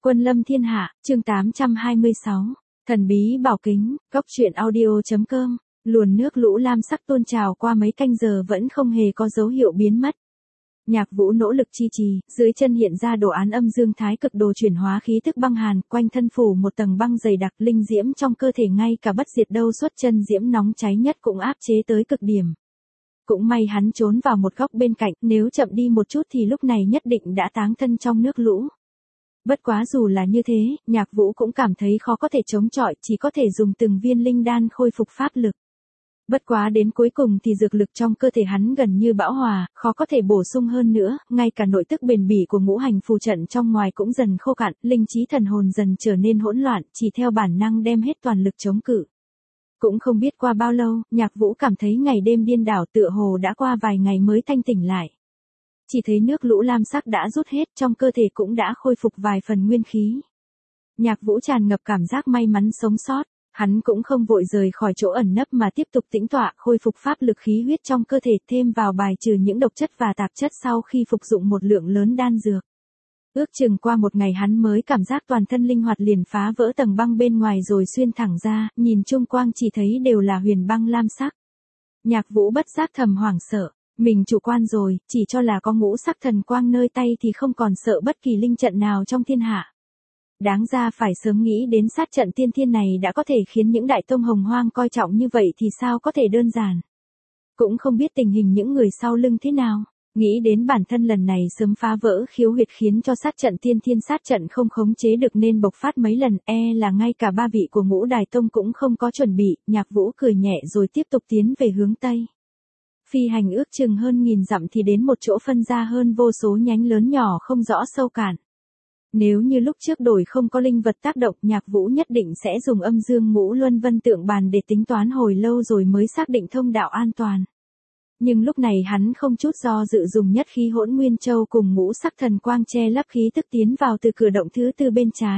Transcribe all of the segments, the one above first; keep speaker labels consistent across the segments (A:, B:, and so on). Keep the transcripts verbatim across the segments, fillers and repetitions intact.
A: Quân lâm thiên hạ, chương tám trăm hai mươi sáu. Thần bí bảo kính, góc truyện audio.com. Luồn nước lũ lam sắc tuôn trào qua mấy canh giờ vẫn không hề có dấu hiệu biến mất. Nhạc Vũ nỗ lực chi trì, dưới chân hiện ra đồ án âm dương thái cực đồ chuyển hóa khí tức băng hàn, quanh thân phủ một tầng băng dày đặc, linh diễm trong cơ thể ngay cả bất diệt đâu xuất chân diễm nóng cháy nhất cũng áp chế tới cực điểm. Cũng may hắn trốn vào một góc bên cạnh, nếu chậm đi một chút thì lúc này nhất định đã táng thân trong nước lũ. Bất quá dù là như thế, Nhạc Vũ cũng cảm thấy khó có thể chống chọi, chỉ có thể dùng từng viên linh đan khôi phục pháp lực. Bất quá đến cuối cùng thì dược lực trong cơ thể hắn gần như bão hòa, khó có thể bổ sung hơn nữa, ngay cả nội tức bền bỉ của ngũ hành phù trận trong ngoài cũng dần khô cạn, linh trí thần hồn dần trở nên hỗn loạn, chỉ theo bản năng đem hết toàn lực chống cự. Cũng không biết qua bao lâu, Nhạc Vũ cảm thấy ngày đêm điên đảo, tựa hồ đã qua vài ngày mới thanh tỉnh lại. Chỉ thấy nước lũ lam sắc đã rút hết, trong cơ thể cũng đã khôi phục vài phần nguyên khí. Nhạc Vũ tràn ngập cảm giác may mắn sống sót, hắn cũng không vội rời khỏi chỗ ẩn nấp mà tiếp tục tĩnh tọa, khôi phục pháp lực khí huyết trong cơ thể, thêm vào bài trừ những độc chất và tạp chất sau khi phục dụng một lượng lớn đan dược. Ước chừng qua một ngày hắn mới cảm giác toàn thân linh hoạt, liền phá vỡ tầng băng bên ngoài rồi xuyên thẳng ra, nhìn chung quanh chỉ thấy đều là huyền băng lam sắc. Nhạc Vũ bất giác thầm hoảng sợ. Mình chủ quan rồi, chỉ cho là có ngũ sắc thần quang nơi tay thì không còn sợ bất kỳ linh trận nào trong thiên hạ. Đáng ra phải sớm nghĩ đến sát trận tiên thiên này đã có thể khiến những đại tông hồng hoang coi trọng như vậy thì sao có thể đơn giản. Cũng không biết tình hình những người sau lưng thế nào. Nghĩ đến bản thân lần này sớm phá vỡ khiếu huyệt khiến cho sát trận tiên thiên sát trận không khống chế được nên bộc phát mấy lần, e là ngay cả ba vị của ngũ đài tông cũng không có chuẩn bị. Nhạc Vũ cười nhẹ rồi tiếp tục tiến về hướng Tây. Phi hành ước chừng hơn nghìn dặm thì đến một chỗ phân ra hơn vô số nhánh lớn nhỏ không rõ sâu cạn. Nếu như lúc trước đổi không có linh vật tác động, Nhạc Vũ nhất định sẽ dùng âm dương ngũ luân vân tượng bàn để tính toán hồi lâu rồi mới xác định thông đạo an toàn. Nhưng lúc này hắn không chút do dự dùng nhất khí hỗn nguyên châu cùng ngũ sắc thần quang che lấp khí tức tiến vào từ cửa động thứ tư bên trái.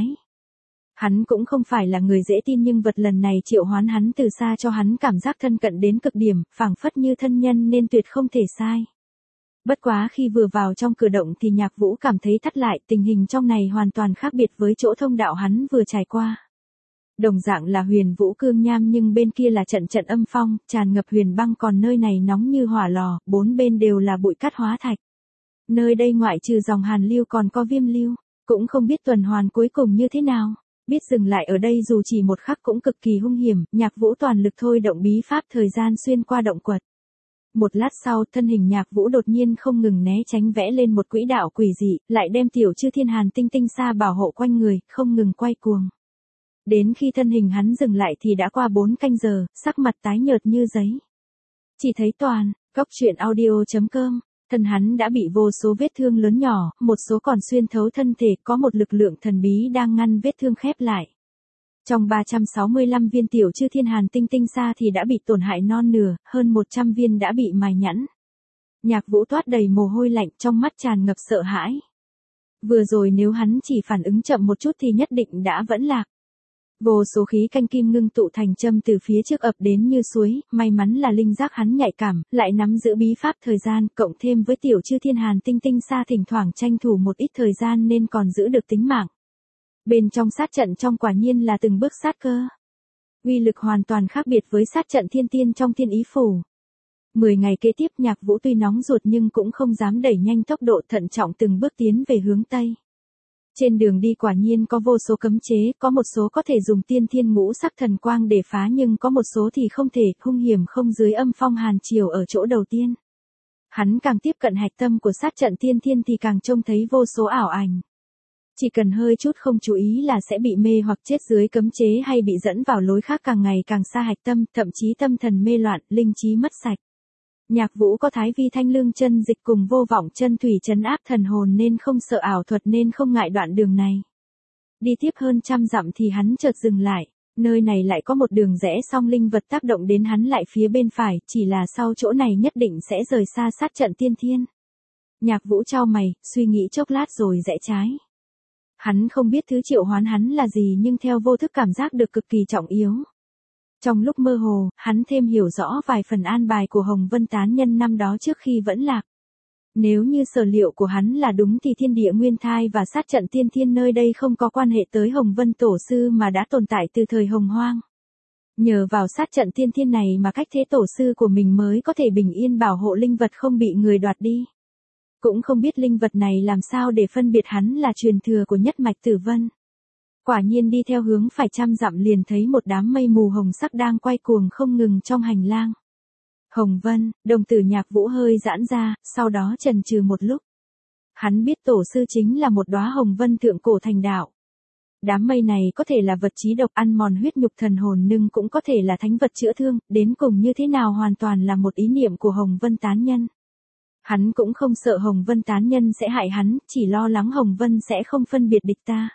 A: Hắn cũng không phải là người dễ tin nhưng vật lần này triệu hoán hắn từ xa cho hắn cảm giác thân cận đến cực điểm, phảng phất như thân nhân nên tuyệt không thể sai. Bất quá khi vừa vào trong cửa động thì Nhạc Vũ cảm thấy thắt lại, tình hình trong này hoàn toàn khác biệt với chỗ thông đạo hắn vừa trải qua. Đồng dạng là huyền vũ cương nham nhưng bên kia là trận trận âm phong, tràn ngập huyền băng, còn nơi này nóng như hỏa lò, bốn bên đều là bụi cát hóa thạch. Nơi đây ngoại trừ dòng hàn lưu còn có viêm lưu, cũng không biết tuần hoàn cuối cùng như thế nào. Biết dừng lại ở đây dù chỉ một khắc cũng cực kỳ hung hiểm, Nhạc Vũ toàn lực thôi động bí pháp thời gian xuyên qua động quật. Một lát sau, thân hình Nhạc Vũ đột nhiên không ngừng né tránh vẽ lên một quỹ đạo quỷ dị, lại đem tiểu chư thiên hàn tinh tinh xa bảo hộ quanh người, không ngừng quay cuồng. Đến khi thân hình hắn dừng lại thì đã qua bốn canh giờ, sắc mặt tái nhợt như giấy. Chỉ thấy toàn, góc truyện audio.com. Thân hắn đã bị vô số vết thương lớn nhỏ, một số còn xuyên thấu thân thể, có một lực lượng thần bí đang ngăn vết thương khép lại. Trong ba trăm sáu mươi lăm viên tiểu chư thiên hàn tinh tinh xa thì đã bị tổn hại non nửa, hơn một trăm viên đã bị mài nhẵn. Nhạc Vũ toát đầy mồ hôi lạnh, trong mắt tràn ngập sợ hãi. Vừa rồi nếu hắn chỉ phản ứng chậm một chút thì nhất định đã vẫn lạc. Vô số khí canh kim ngưng tụ thành châm từ phía trước ập đến như suối, may mắn là linh giác hắn nhạy cảm, lại nắm giữ bí pháp thời gian, cộng thêm với tiểu chư thiên hàn tinh tinh xa thỉnh thoảng tranh thủ một ít thời gian nên còn giữ được tính mạng. Bên trong sát trận trong quả nhiên là từng bước sát cơ. Uy lực hoàn toàn khác biệt với sát trận thiên tiên trong thiên ý phủ. Mười ngày kế tiếp Nhạc Vũ tuy nóng ruột nhưng cũng không dám đẩy nhanh tốc độ, thận trọng từng bước tiến về hướng Tây. Trên đường đi quả nhiên có vô số cấm chế, có một số có thể dùng tiên thiên ngũ sắc thần quang để phá nhưng có một số thì không thể, hung hiểm không dưới âm phong hàn triều ở chỗ đầu tiên. Hắn càng tiếp cận hạch tâm của sát trận tiên thiên thì càng trông thấy vô số ảo ảnh. Chỉ cần hơi chút không chú ý là sẽ bị mê hoặc chết dưới cấm chế hay bị dẫn vào lối khác càng ngày càng xa hạch tâm, thậm chí tâm thần mê loạn, linh trí mất sạch. Nhạc Vũ có thái vi thanh lương chân dịch cùng vô vọng chân thủy trấn áp thần hồn nên không sợ ảo thuật nên không ngại đoạn đường này. Đi tiếp hơn trăm dặm thì hắn chợt dừng lại, nơi này lại có một đường rẽ song linh vật tác động đến hắn lại phía bên phải, chỉ là sau chỗ này nhất định sẽ rời xa sát trận tiên thiên. Nhạc Vũ chau mày, suy nghĩ chốc lát rồi rẽ trái. Hắn không biết thứ triệu hoán hắn là gì nhưng theo vô thức cảm giác được cực kỳ trọng yếu. Trong lúc mơ hồ, hắn thêm hiểu rõ vài phần an bài của Hồng Vân tán nhân năm đó trước khi vẫn lạc. Nếu như sở liệu của hắn là đúng thì thiên địa nguyên thai và sát trận tiên thiên nơi đây không có quan hệ tới Hồng Vân Tổ Sư mà đã tồn tại từ thời Hồng Hoang. Nhờ vào sát trận tiên thiên này mà cách thế tổ sư của mình mới có thể bình yên bảo hộ linh vật không bị người đoạt đi. Cũng không biết linh vật này làm sao để phân biệt hắn là truyền thừa của nhất mạch Tử Vân. Quả nhiên đi theo hướng phải trăm dặm liền thấy một đám mây mù hồng sắc đang quay cuồng không ngừng trong hành lang. Hồng Vân, đồng tử Nhạc Vũ hơi giãn ra, sau đó chần chừ một lúc. Hắn biết tổ sư chính là một đóa hồng vân thượng cổ thành đạo. Đám mây này có thể là vật chí độc ăn mòn huyết nhục thần hồn nhưng cũng có thể là thánh vật chữa thương, đến cùng như thế nào hoàn toàn là một ý niệm của Hồng Vân tán nhân. Hắn cũng không sợ Hồng Vân tán nhân sẽ hại hắn, chỉ lo lắng Hồng Vân sẽ không phân biệt địch ta.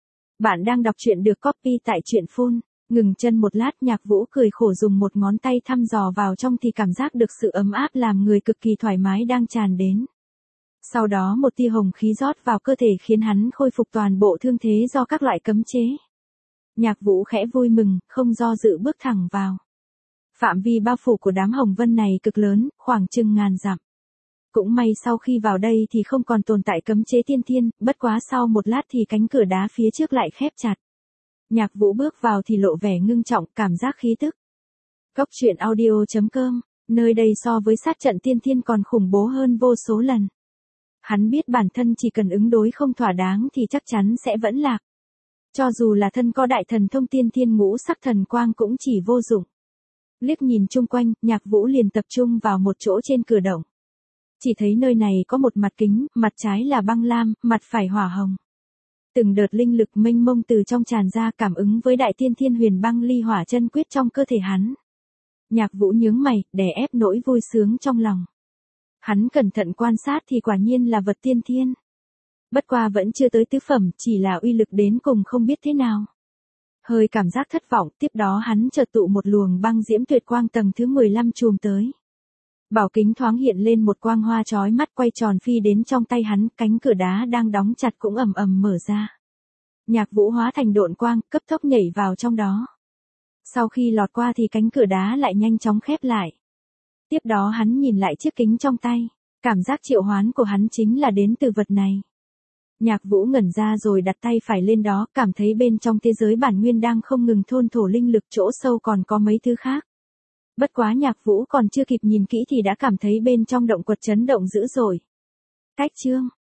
A: Bạn đang đọc truyện được copy tại truyện phun. Ngừng chân một lát, Nhạc Vũ cười khổ dùng một ngón tay thăm dò vào trong thì cảm giác được sự ấm áp làm người cực kỳ thoải mái đang tràn đến. Sau đó một tia hồng khí rót vào cơ thể khiến hắn khôi phục toàn bộ thương thế do các loại cấm chế. Nhạc Vũ khẽ vui mừng, không do dự bước thẳng vào. Phạm vi bao phủ của đám hồng vân này cực lớn, khoảng chừng ngàn dặm. Cũng may sau khi vào đây thì không còn tồn tại cấm chế tiên thiên, bất quá sau một lát thì cánh cửa đá phía trước lại khép chặt. Nhạc Vũ bước vào thì lộ vẻ ngưng trọng, cảm giác khí tức. Cốc truyện audio chấm com, nơi đây so với sát trận tiên thiên còn khủng bố hơn vô số lần. Hắn biết bản thân chỉ cần ứng đối không thỏa đáng thì chắc chắn sẽ vẫn lạc. Cho dù là thân có đại thần thông tiên thiên ngũ sắc thần quang cũng chỉ vô dụng. Liếc nhìn chung quanh, Nhạc Vũ liền tập trung vào một chỗ trên cửa động. Chỉ thấy nơi này có một mặt kính, mặt trái là băng lam, mặt phải hỏa hồng. Từng đợt linh lực mênh mông từ trong tràn ra cảm ứng với đại tiên thiên huyền băng ly hỏa chân quyết trong cơ thể hắn. Nhạc Vũ nhướng mày, đè ép nỗi vui sướng trong lòng. Hắn cẩn thận quan sát thì quả nhiên là vật tiên thiên. Bất qua vẫn chưa tới tứ phẩm, chỉ là uy lực đến cùng không biết thế nào. Hơi cảm giác thất vọng, tiếp đó hắn chợt tụ một luồng băng diễm tuyệt quang tầng thứ mười lăm chùm tới. Bảo kính thoáng hiện lên một quang hoa chói mắt quay tròn phi đến trong tay hắn, cánh cửa đá đang đóng chặt cũng ầm ầm mở ra. Nhạc Vũ hóa thành độn quang, cấp tốc nhảy vào trong đó. Sau khi lọt qua thì cánh cửa đá lại nhanh chóng khép lại. Tiếp đó hắn nhìn lại chiếc kính trong tay, cảm giác triệu hoán của hắn chính là đến từ vật này. Nhạc Vũ ngẩn ra rồi đặt tay phải lên đó, cảm thấy bên trong thế giới bản nguyên đang không ngừng thôn thổ linh lực, chỗ sâu còn có mấy thứ khác. Bất quá Nhạc Vũ còn chưa kịp nhìn kỹ thì đã cảm thấy bên trong động quật chấn động dữ dội. Cách chương